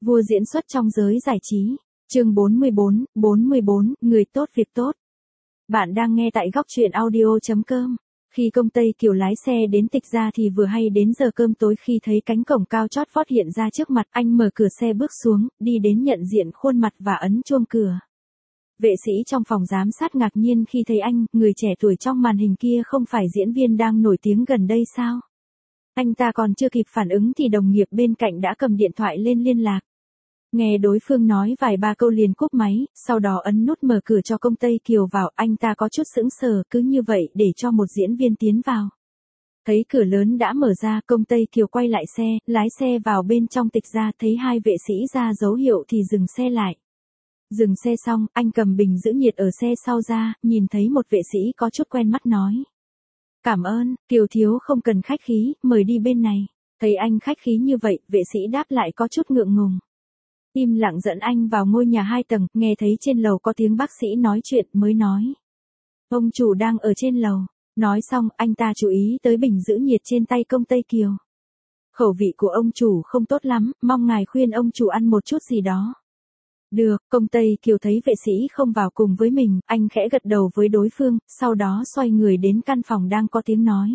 Vua diễn xuất trong giới giải trí. Chương 44, người tốt việc tốt. Bạn đang nghe tại góc truyện audio.com. Khi công Tây Kiều lái xe đến Tịch Gia thì vừa hay đến giờ cơm tối, khi thấy cánh cổng cao chót vót hiện ra trước mặt, anh mở cửa xe bước xuống, đi đến nhận diện khuôn mặt và ấn chuông cửa. Vệ sĩ trong phòng giám sát ngạc nhiên khi thấy anh, người trẻ tuổi trong màn hình kia không phải diễn viên đang nổi tiếng gần đây sao? Anh ta còn chưa kịp phản ứng thì đồng nghiệp bên cạnh đã cầm điện thoại lên liên lạc. Nghe đối phương nói vài ba câu liền cúp máy, sau đó ấn nút mở cửa cho công Tây Kiều vào, anh ta có chút sững sờ, cứ như vậy để cho một diễn viên tiến vào. Thấy cửa lớn đã mở ra, công Tây Kiều quay lại xe, lái xe vào bên trong Tịch Gia, thấy hai vệ sĩ ra dấu hiệu thì dừng xe lại. Dừng xe xong, anh cầm bình giữ nhiệt ở xe sau ra, nhìn thấy một vệ sĩ có chút quen mắt nói. Cảm ơn, Kiều thiếu không cần khách khí, mời đi bên này. Thấy anh khách khí như vậy, vệ sĩ đáp lại có chút ngượng ngùng. Im lặng dẫn anh vào ngôi nhà 2 tầng, nghe thấy trên lầu có tiếng bác sĩ nói chuyện mới nói. Ông chủ đang ở trên lầu. Nói xong, anh ta chú ý tới bình giữ nhiệt trên tay công Tây Kiều. Khẩu vị của ông chủ không tốt lắm, mong ngài khuyên ông chủ ăn một chút gì đó. Được, công Tây Kiều thấy vệ sĩ không vào cùng với mình, anh khẽ gật đầu với đối phương, sau đó xoay người đến căn phòng đang có tiếng nói.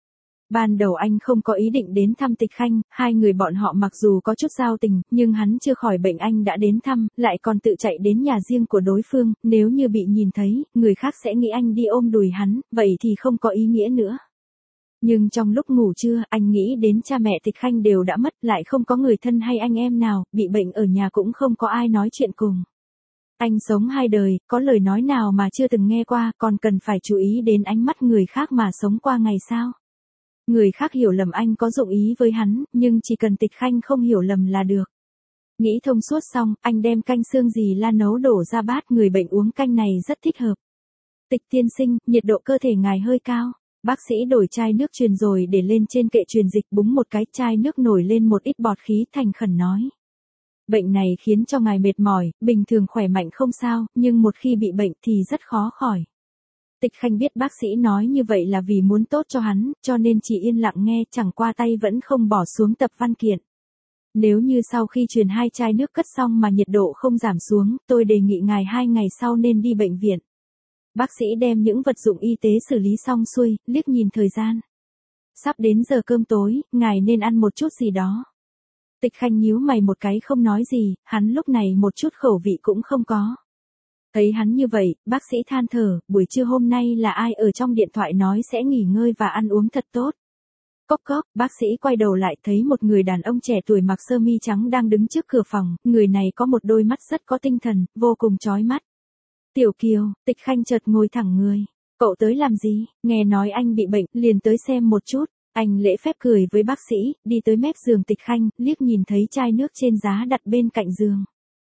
Ban đầu anh không có ý định đến thăm Tịch Khanh, hai người bọn họ mặc dù có chút giao tình, nhưng hắn chưa khỏi bệnh anh đã đến thăm, lại còn tự chạy đến nhà riêng của đối phương, nếu như bị nhìn thấy, người khác sẽ nghĩ anh đi ôm đùi hắn, vậy thì không có ý nghĩa nữa. Nhưng trong lúc ngủ trưa, anh nghĩ đến cha mẹ Tịch Khanh đều đã mất, lại không có người thân hay anh em nào, bị bệnh ở nhà cũng không có ai nói chuyện cùng. Anh sống 2 đời, có lời nói nào mà chưa từng nghe qua, còn cần phải chú ý đến ánh mắt người khác mà sống qua ngày sao? Người khác hiểu lầm anh có dụng ý với hắn, nhưng chỉ cần Tịch Khanh không hiểu lầm là được. Nghĩ thông suốt xong, anh đem canh xương dì la nấu đổ ra bát, người bệnh uống canh này rất thích hợp. Tịch tiên sinh, nhiệt độ cơ thể ngài hơi cao. Bác sĩ đổi chai nước truyền rồi để lên trên kệ truyền dịch, búng một cái, chai nước nổi lên một ít bọt khí, thành khẩn nói. Bệnh này khiến cho ngài mệt mỏi, bình thường khỏe mạnh không sao, nhưng một khi bị bệnh thì rất khó khỏi. Tịch Khanh biết bác sĩ nói như vậy là vì muốn tốt cho hắn, cho nên chỉ yên lặng nghe, chẳng qua tay vẫn không bỏ xuống tập văn kiện. Nếu như sau khi truyền 2 chai nước cất xong mà nhiệt độ không giảm xuống, tôi đề nghị ngài 2 ngày sau nên đi bệnh viện. Bác sĩ đem những vật dụng y tế xử lý xong xuôi, liếc nhìn thời gian. Sắp đến giờ cơm tối, ngài nên ăn một chút gì đó. Tịch Khanh nhíu mày một cái không nói gì, hắn lúc này một chút khẩu vị cũng không có. Thấy hắn như vậy, bác sĩ than thở, buổi trưa hôm nay là ai ở trong điện thoại nói sẽ nghỉ ngơi và ăn uống thật tốt. Cốc cốc, bác sĩ quay đầu lại thấy một người đàn ông trẻ tuổi mặc sơ mi trắng đang đứng trước cửa phòng, người này có một đôi mắt rất có tinh thần, vô cùng chói mắt. Tiểu Kiều, Tịch Khanh chợt ngồi thẳng người. Cậu tới làm gì? Nghe nói anh bị bệnh, liền tới xem một chút. Anh lễ phép cười với bác sĩ, đi tới mép giường Tịch Khanh, liếc nhìn thấy chai nước trên giá đặt bên cạnh giường.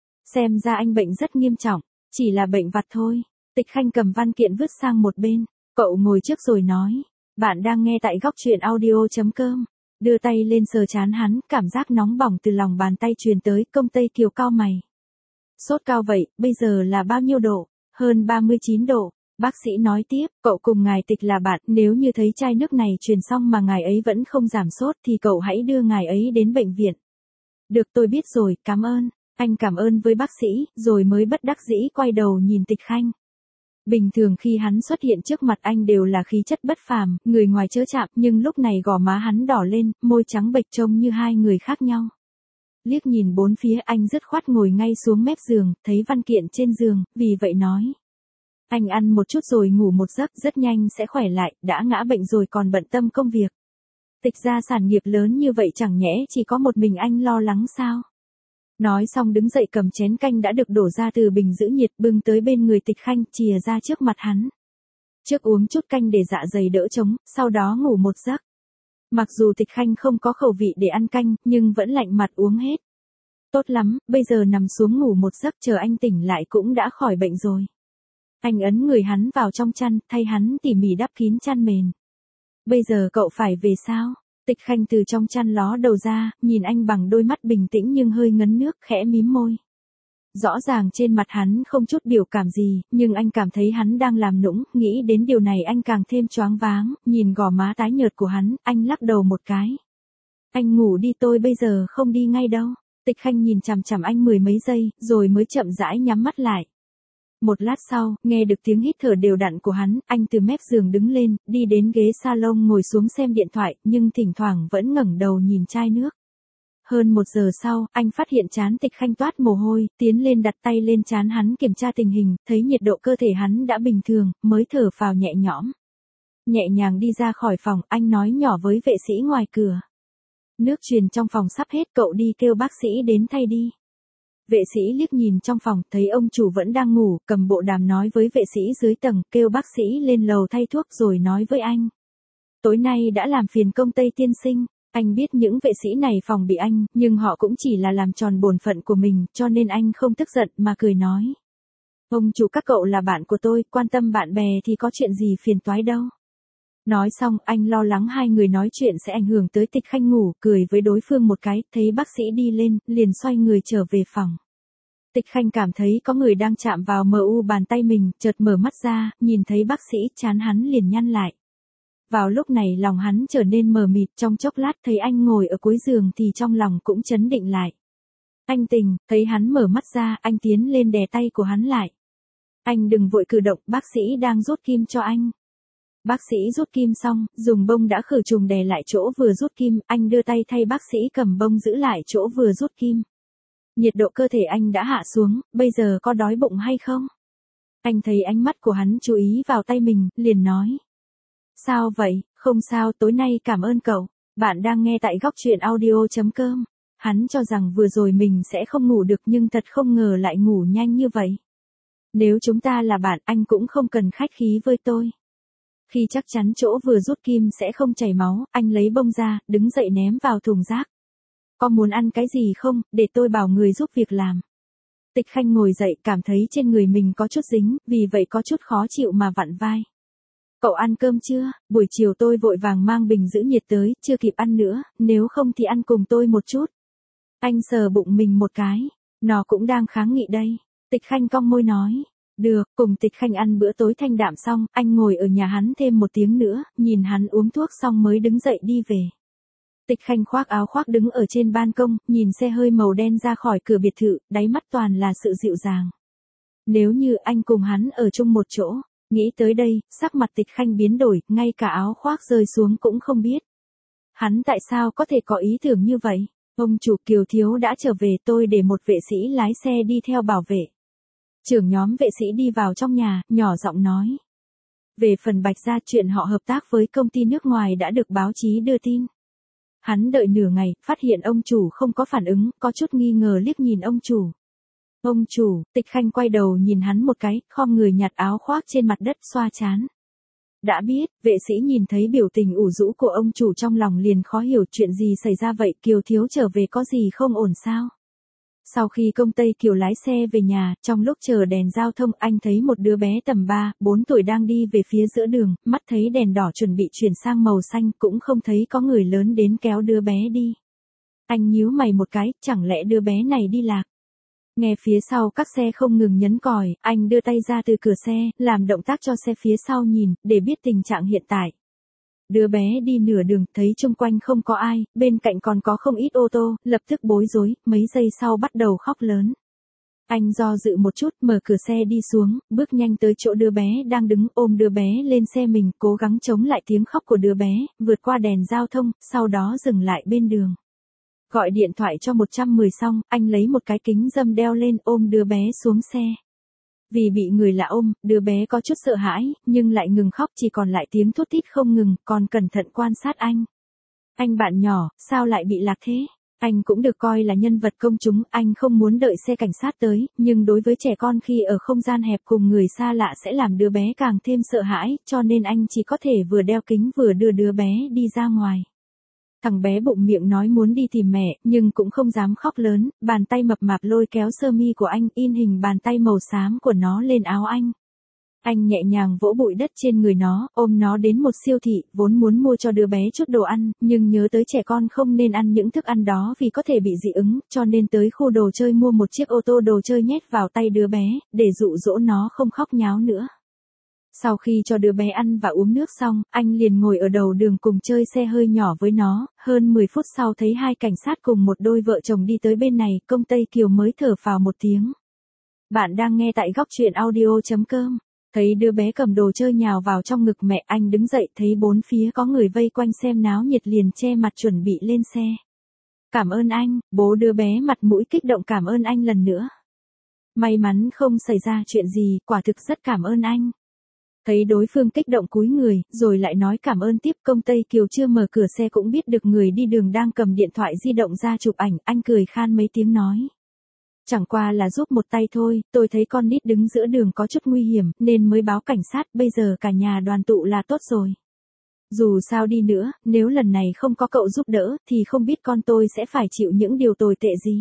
Xem ra anh bệnh rất nghiêm trọng, chỉ là bệnh vặt thôi. Tịch Khanh cầm văn kiện vứt sang một bên. Cậu ngồi trước rồi nói. Bạn đang nghe tại góc truyện audio.com. Đưa tay lên sờ trán hắn, cảm giác nóng bỏng từ lòng bàn tay truyền tới, công Tây Kiều cau mày. Sốt cao vậy, bây giờ là bao nhiêu độ? Hơn 39 độ. Bác sĩ nói tiếp, cậu cùng ngài Tịch là bạn, nếu như thấy chai nước này truyền xong mà ngài ấy vẫn không giảm sốt thì cậu hãy đưa ngài ấy đến bệnh viện. Được, tôi biết rồi, cảm ơn. Anh cảm ơn với bác sĩ, rồi mới bất đắc dĩ quay đầu nhìn Tịch Khanh. Bình thường khi hắn xuất hiện trước mặt anh đều là khí chất bất phàm, người ngoài chớ chạm, nhưng lúc này gò má hắn đỏ lên, môi trắng bệch trông như hai người khác nhau. Liếc nhìn bốn phía, anh dứt khoát ngồi ngay xuống mép giường, thấy văn kiện trên giường, vì vậy nói. Anh ăn một chút rồi ngủ một giấc, rất nhanh sẽ khỏe lại, đã ngã bệnh rồi còn bận tâm công việc. Tịch gia sản nghiệp lớn như vậy chẳng nhẽ chỉ có một mình anh lo lắng sao? Nói xong đứng dậy cầm chén canh đã được đổ ra từ bình giữ nhiệt, bưng tới bên người Tịch Khanh, chìa ra trước mặt hắn. Trước uống chút canh để dạ dày đỡ trống, sau đó ngủ một giấc. Mặc dù Tịch Khanh không có khẩu vị để ăn canh, nhưng vẫn lạnh mặt uống hết. Tốt lắm, bây giờ nằm xuống ngủ một giấc, chờ anh tỉnh lại cũng đã khỏi bệnh rồi. Anh ấn người hắn vào trong chăn, thay hắn tỉ mỉ đắp kín chăn mền. Bây giờ cậu phải về sao? Tịch Khanh từ trong chăn ló đầu ra, nhìn anh bằng đôi mắt bình tĩnh nhưng hơi ngấn nước, khẽ mím môi. Rõ ràng trên mặt hắn không chút biểu cảm gì, nhưng anh cảm thấy hắn đang làm nũng, nghĩ đến điều này anh càng thêm choáng váng, nhìn gò má tái nhợt của hắn, anh lắc đầu một cái. Anh ngủ đi, tôi bây giờ không đi ngay đâu. Tịch Khanh nhìn chằm chằm anh mười mấy giây, rồi mới chậm rãi nhắm mắt lại. Một lát sau, nghe được tiếng hít thở đều đặn của hắn, anh từ mép giường đứng lên, đi đến ghế salon ngồi xuống xem điện thoại, nhưng thỉnh thoảng vẫn ngẩng đầu nhìn chai nước. Hơn 1 giờ sau, anh phát hiện trán Tịch Khanh toát mồ hôi, tiến lên đặt tay lên trán hắn kiểm tra tình hình, thấy nhiệt độ cơ thể hắn đã bình thường, mới thở phào nhẹ nhõm. Nhẹ nhàng đi ra khỏi phòng, anh nói nhỏ với vệ sĩ ngoài cửa. Nước truyền trong phòng sắp hết, cậu đi kêu bác sĩ đến thay đi. Vệ sĩ liếc nhìn trong phòng, thấy ông chủ vẫn đang ngủ, cầm bộ đàm nói với vệ sĩ dưới tầng, kêu bác sĩ lên lầu thay thuốc rồi nói với anh. Tối nay đã làm phiền công Tây tiên sinh. Anh biết những vệ sĩ này phòng bị anh, nhưng họ cũng chỉ là làm tròn bổn phận của mình, cho nên anh không tức giận mà cười nói. Ông chủ, các cậu là bạn của tôi, quan tâm bạn bè thì có chuyện gì phiền toái đâu. Nói xong, anh lo lắng hai người nói chuyện sẽ ảnh hưởng tới Tịch Khanh ngủ, cười với đối phương một cái, thấy bác sĩ đi lên, liền xoay người trở về phòng. Tịch Khanh cảm thấy có người đang chạm vào mu bàn tay mình, chợt mở mắt ra, nhìn thấy bác sĩ, trán hắn liền nhăn lại. Vào lúc này lòng hắn trở nên mờ mịt, trong chốc lát thấy anh ngồi ở cuối giường thì trong lòng cũng chấn định lại. Anh Tình, thấy hắn mở mắt ra, anh tiến lên đè tay của hắn lại. Anh đừng vội cử động, bác sĩ đang rút kim cho anh. Bác sĩ rút kim xong, dùng bông đã khử trùng đè lại chỗ vừa rút kim, anh đưa tay thay bác sĩ cầm bông giữ lại chỗ vừa rút kim. Nhiệt độ cơ thể anh đã hạ xuống, bây giờ có đói bụng hay không? Anh thấy ánh mắt của hắn chú ý vào tay mình, liền nói. Sao vậy, không sao, tối nay cảm ơn cậu. Bạn đang nghe tại góc truyện audio.com. Hắn cho rằng vừa rồi mình sẽ không ngủ được nhưng thật không ngờ lại ngủ nhanh như vậy. Nếu chúng ta là bạn, anh cũng không cần khách khí với tôi. Khi chắc chắn chỗ vừa rút kim sẽ không chảy máu, anh lấy bông ra, đứng dậy ném vào thùng rác. Có muốn ăn cái gì không, để tôi bảo người giúp việc làm. Tịch Khanh ngồi dậy, cảm thấy trên người mình có chút dính, vì vậy có chút khó chịu mà vặn vai. Cậu ăn cơm chưa? Buổi chiều tôi vội vàng mang bình giữ nhiệt tới, chưa kịp ăn nữa, nếu không thì ăn cùng tôi một chút. Anh sờ bụng mình một cái, nó cũng đang kháng nghị đây. Tịch Khanh cong môi nói. Được, cùng Tịch Khanh ăn bữa tối thanh đạm xong, anh ngồi ở nhà hắn thêm 1 tiếng nữa, nhìn hắn uống thuốc xong mới đứng dậy đi về. Tịch Khanh khoác áo khoác đứng ở trên ban công, nhìn xe hơi màu đen ra khỏi cửa biệt thự, đáy mắt toàn là sự dịu dàng. Nếu như anh cùng hắn ở chung một chỗ, nghĩ tới đây, sắc mặt Tịch Khanh biến đổi, ngay cả áo khoác rơi xuống cũng không biết. Hắn tại sao có thể có ý tưởng như vậy? Ông chủ, Kiều Thiếu đã trở về, tôi để một vệ sĩ lái xe đi theo bảo vệ. Trưởng nhóm vệ sĩ đi vào trong nhà, nhỏ giọng nói. Về phần Bạch Gia, chuyện họ hợp tác với công ty nước ngoài đã được báo chí đưa tin. Hắn đợi nửa ngày, phát hiện ông chủ không có phản ứng, có chút nghi ngờ liếc nhìn ông chủ. Ông chủ, Tịch Khanh quay đầu nhìn hắn một cái, khom người nhặt áo khoác trên mặt đất xoa trán. Đã biết, vệ sĩ nhìn thấy biểu tình ủ rũ của ông chủ trong lòng liền khó hiểu chuyện gì xảy ra vậy, Kiều Thiếu trở về có gì không ổn sao? Sau khi công Tây Kiều lái xe về nhà, trong lúc chờ đèn giao thông anh thấy một đứa bé tầm 3-4 tuổi đang đi về phía giữa đường, mắt thấy đèn đỏ chuẩn bị chuyển sang màu xanh cũng không thấy có người lớn đến kéo đứa bé đi. Anh nhíu mày một cái, chẳng lẽ đứa bé này đi lạc? Nghe phía sau các xe không ngừng nhấn còi, anh đưa tay ra từ cửa xe, làm động tác cho xe phía sau nhìn, để biết tình trạng hiện tại. Đứa bé đi nửa đường, thấy chung quanh không có ai, bên cạnh còn có không ít ô tô, lập tức bối rối, mấy giây sau bắt đầu khóc lớn. Anh do dự một chút, mở cửa xe đi xuống, bước nhanh tới chỗ đứa bé đang đứng, ôm đứa bé lên xe mình, cố gắng chống lại tiếng khóc của đứa bé, vượt qua đèn giao thông, sau đó dừng lại bên đường. Gọi điện thoại cho 110 xong, anh lấy một cái kính râm đeo lên, ôm đứa bé xuống xe. Vì bị người lạ ôm, đứa bé có chút sợ hãi, nhưng lại ngừng khóc, chỉ còn lại tiếng thút thít không ngừng, còn cẩn thận quan sát anh. Anh bạn nhỏ, sao lại bị lạc thế? Anh cũng được coi là nhân vật công chúng, anh không muốn đợi xe cảnh sát tới, nhưng đối với trẻ con khi ở không gian hẹp cùng người xa lạ sẽ làm đứa bé càng thêm sợ hãi, cho nên anh chỉ có thể vừa đeo kính vừa đưa đứa bé đi ra ngoài. Thằng bé bụng miệng nói muốn đi tìm mẹ, nhưng cũng không dám khóc lớn, bàn tay mập mạp lôi kéo sơ mi của anh, in hình bàn tay màu xám của nó lên áo anh. Anh nhẹ nhàng vỗ bụi đất trên người nó, ôm nó đến một siêu thị, vốn muốn mua cho đứa bé chút đồ ăn, nhưng nhớ tới trẻ con không nên ăn những thức ăn đó vì có thể bị dị ứng, cho nên tới khu đồ chơi mua một chiếc ô tô đồ chơi nhét vào tay đứa bé, để dụ dỗ nó không khóc nháo nữa. Sau khi cho đứa bé ăn và uống nước xong, anh liền ngồi ở đầu đường cùng chơi xe hơi nhỏ với nó, hơn 10 phút sau thấy hai cảnh sát cùng một đôi vợ chồng đi tới bên này, công Tây Kiều mới thở phào một tiếng. Bạn đang nghe tại góc truyện audio.com. Thấy đứa bé cầm đồ chơi nhào vào trong ngực mẹ, anh đứng dậy thấy bốn phía có người vây quanh xem náo nhiệt liền che mặt chuẩn bị lên xe. Cảm ơn anh, bố đứa bé mặt mũi kích động cảm ơn anh lần nữa. May mắn không xảy ra chuyện gì, quả thực rất cảm ơn anh. Thấy đối phương kích động cúi người, rồi lại nói cảm ơn tiếp, công Tây Kiều chưa mở cửa xe cũng biết được người đi đường đang cầm điện thoại di động ra chụp ảnh, anh cười khan mấy tiếng nói. Chẳng qua là giúp một tay thôi, tôi thấy con nít đứng giữa đường có chút nguy hiểm, nên mới báo cảnh sát, bây giờ cả nhà đoàn tụ là tốt rồi. Dù sao đi nữa, nếu lần này không có cậu giúp đỡ, thì không biết con tôi sẽ phải chịu những điều tồi tệ gì.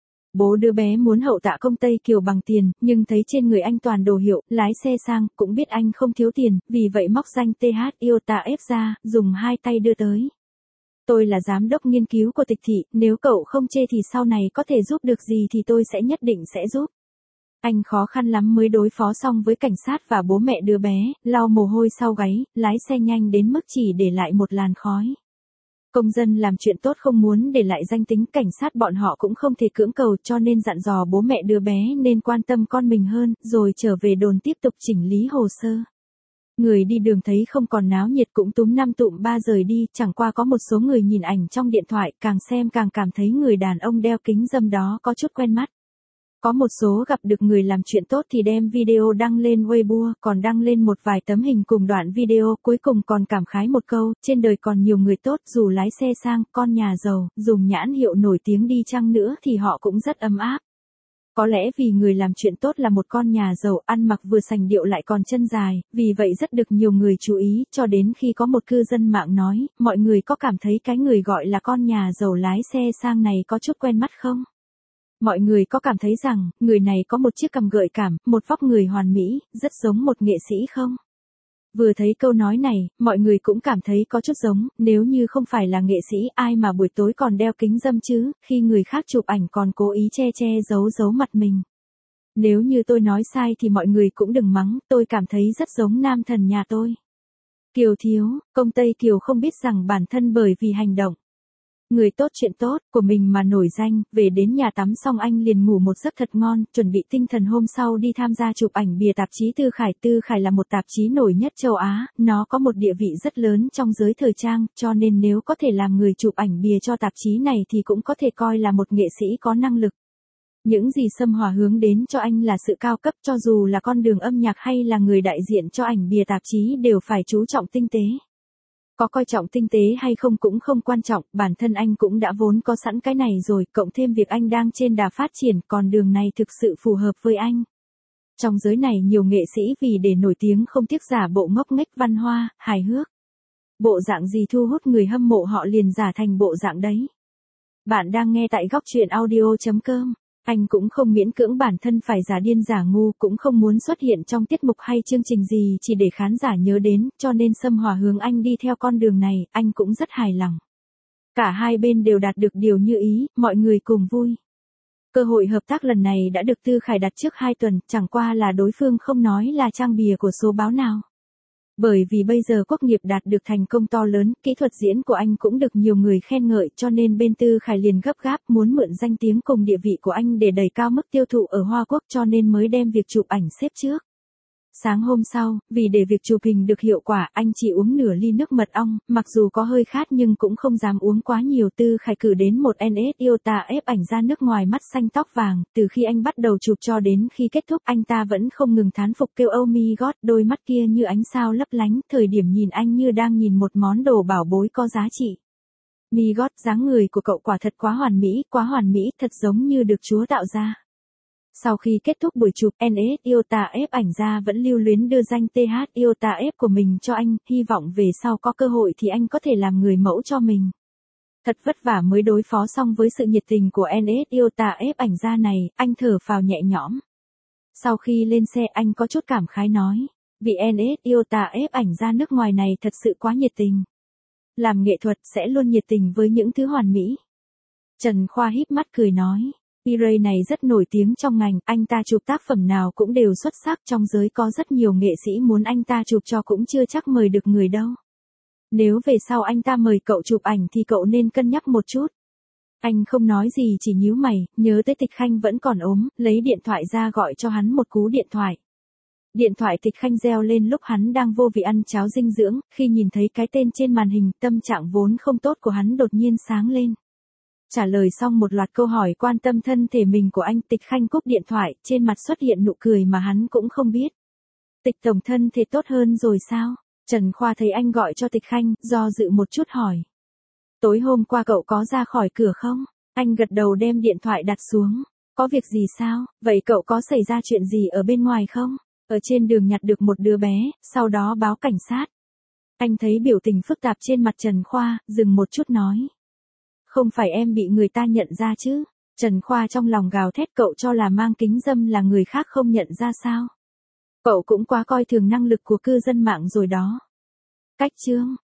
Bố đứa bé muốn hậu tạ công Tây Kiều bằng tiền, nhưng thấy trên người anh toàn đồ hiệu, lái xe sang, cũng biết anh không thiếu tiền, vì vậy móc danh TH Iota F ra, dùng hai tay đưa tới. Tôi là giám đốc nghiên cứu của Tịch thị, nếu cậu không chê thì sau này có thể giúp được gì thì tôi sẽ nhất định sẽ giúp. Anh khó khăn lắm mới đối phó xong với cảnh sát và bố mẹ đứa bé, lau mồ hôi sau gáy, lái xe nhanh đến mức chỉ để lại một làn khói. Công dân làm chuyện tốt không muốn để lại danh tính, cảnh sát bọn họ cũng không thể cưỡng cầu, cho nên dặn dò bố mẹ đứa bé nên quan tâm con mình hơn, rồi trở về đồn tiếp tục chỉnh lý hồ sơ. Người đi đường thấy không còn náo nhiệt cũng túm năm tụm ba rời đi, chẳng qua có một số người nhìn ảnh trong điện thoại, càng xem càng cảm thấy người đàn ông đeo kính râm đó có chút quen mắt. Có một số gặp được người làm chuyện tốt thì đem video đăng lên Weibo, còn đăng lên một vài tấm hình cùng đoạn video, cuối cùng còn cảm khái một câu, trên đời còn nhiều người tốt, dù lái xe sang, con nhà giàu, dùng nhãn hiệu nổi tiếng đi chăng nữa thì họ cũng rất ấm áp. Có lẽ vì người làm chuyện tốt là một con nhà giàu, ăn mặc vừa sành điệu lại còn chân dài, vì vậy rất được nhiều người chú ý, cho đến khi có một cư dân mạng nói, mọi người có cảm thấy cái người gọi là con nhà giàu lái xe sang này có chút quen mắt không? Mọi người có cảm thấy rằng, người này có một chiếc cằm gợi cảm, một vóc người hoàn mỹ, rất giống một nghệ sĩ không? Vừa thấy câu nói này, mọi người cũng cảm thấy có chút giống, nếu như không phải là nghệ sĩ, ai mà buổi tối còn đeo kính râm chứ, khi người khác chụp ảnh còn cố ý che giấu mặt mình. Nếu như tôi nói sai thì mọi người cũng đừng mắng, tôi cảm thấy rất giống nam thần nhà tôi. Kiều thiếu, công Tây Kiều không biết rằng bản thân bởi vì hành động người tốt chuyện tốt của mình mà nổi danh, về đến nhà tắm xong anh liền ngủ một giấc thật ngon, chuẩn bị tinh thần hôm sau đi tham gia chụp ảnh bìa tạp chí Tư Khải. Tư Khải là một tạp chí nổi nhất châu Á, nó có một địa vị rất lớn trong giới thời trang, cho nên nếu có thể làm người chụp ảnh bìa cho tạp chí này thì cũng có thể coi là một nghệ sĩ có năng lực. Những gì Sâm Hòa hướng đến cho anh là sự cao cấp, cho dù là con đường âm nhạc hay là người đại diện cho ảnh bìa tạp chí đều phải chú trọng tinh tế. Có coi trọng tinh tế hay không cũng không quan trọng, bản thân anh cũng đã vốn có sẵn cái này rồi, cộng thêm việc anh đang trên đà phát triển, còn đường này thực sự phù hợp với anh. Trong giới này nhiều nghệ sĩ vì để nổi tiếng không tiếc giả bộ ngốc nghếch văn hoa, hài hước. Bộ dạng gì thu hút người hâm mộ họ liền giả thành bộ dạng đấy. Bạn đang nghe tại góc truyện audio.com. Anh cũng không miễn cưỡng bản thân phải giả điên giả ngu, cũng không muốn xuất hiện trong tiết mục hay chương trình gì chỉ để khán giả nhớ đến, cho nên Sâm Hòa hướng anh đi theo con đường này, anh cũng rất hài lòng. Cả hai bên đều đạt được điều như ý, mọi người cùng vui. Cơ hội hợp tác lần này đã được Tư Khải đặt trước 2 tuần, chẳng qua là đối phương không nói là trang bìa của số báo nào. Bởi vì bây giờ Quốc nghiệp đạt được thành công to lớn, kỹ thuật diễn của anh cũng được nhiều người khen ngợi, cho nên bên Tư Khải liền gấp gáp muốn mượn danh tiếng cùng địa vị của anh để đẩy cao mức tiêu thụ ở Hoa Quốc, cho nên mới đem việc chụp ảnh xếp trước. Sáng hôm sau, vì để việc chụp hình được hiệu quả, anh chỉ uống nửa ly nước mật ong, mặc dù có hơi khát nhưng cũng không dám uống quá nhiều. Tư Khải cử đến một NS Iota ép ảnh ra nước ngoài, mắt xanh tóc vàng, từ khi anh bắt đầu chụp cho đến khi kết thúc anh ta vẫn không ngừng thán phục kêu oh my god, đôi mắt kia như ánh sao lấp lánh, thời điểm nhìn anh như đang nhìn một món đồ bảo bối có giá trị. My god, dáng người của cậu quả thật quá hoàn mỹ, thật giống như được Chúa tạo ra. Sau khi kết thúc buổi chụp, NS Iota F ảnh ra vẫn lưu luyến đưa danh TH Iota F của mình cho anh, hy vọng về sau có cơ hội thì anh có thể làm người mẫu cho mình. Thật vất vả mới đối phó xong với sự nhiệt tình của NS Iota F ảnh ra này, anh thở phào nhẹ nhõm. Sau khi lên xe anh có chút cảm khái nói, vị NS Iota F ảnh ra nước ngoài này thật sự quá nhiệt tình. Làm nghệ thuật sẽ luôn nhiệt tình với những thứ hoàn mỹ. Trần Khoa híp mắt cười nói. P-Ray này rất nổi tiếng trong ngành, anh ta chụp tác phẩm nào cũng đều xuất sắc, trong giới có rất nhiều nghệ sĩ muốn anh ta chụp cho cũng chưa chắc mời được người đâu. Nếu về sau anh ta mời cậu chụp ảnh thì cậu nên cân nhắc một chút. Anh không nói gì chỉ nhíu mày, nhớ tới Tịch Khanh vẫn còn ốm, lấy điện thoại ra gọi cho hắn một cú điện thoại. Điện thoại Tịch Khanh reo lên lúc hắn đang vô vị ăn cháo dinh dưỡng, khi nhìn thấy cái tên trên màn hình, tâm trạng vốn không tốt của hắn đột nhiên sáng lên. Trả lời xong một loạt câu hỏi quan tâm thân thể mình của anh, Tịch Khanh cúp điện thoại, trên mặt xuất hiện nụ cười mà hắn cũng không biết. Tịch tổng thân thể tốt hơn rồi sao? Trần Khoa thấy anh gọi cho Tịch Khanh, do dự một chút hỏi. Tối hôm qua cậu có ra khỏi cửa không? Anh gật đầu đem điện thoại đặt xuống. Có việc gì sao? Vậy cậu có xảy ra chuyện gì ở bên ngoài không? Ở trên đường nhặt được một đứa bé, sau đó báo cảnh sát. Anh thấy biểu tình phức tạp trên mặt Trần Khoa, dừng một chút nói. Không phải em bị người ta nhận ra chứ? Trần Khoa trong lòng gào thét, cậu cho là mang kính râm là người khác không nhận ra sao? Cậu cũng quá coi thường năng lực của cư dân mạng rồi đó. Cách chương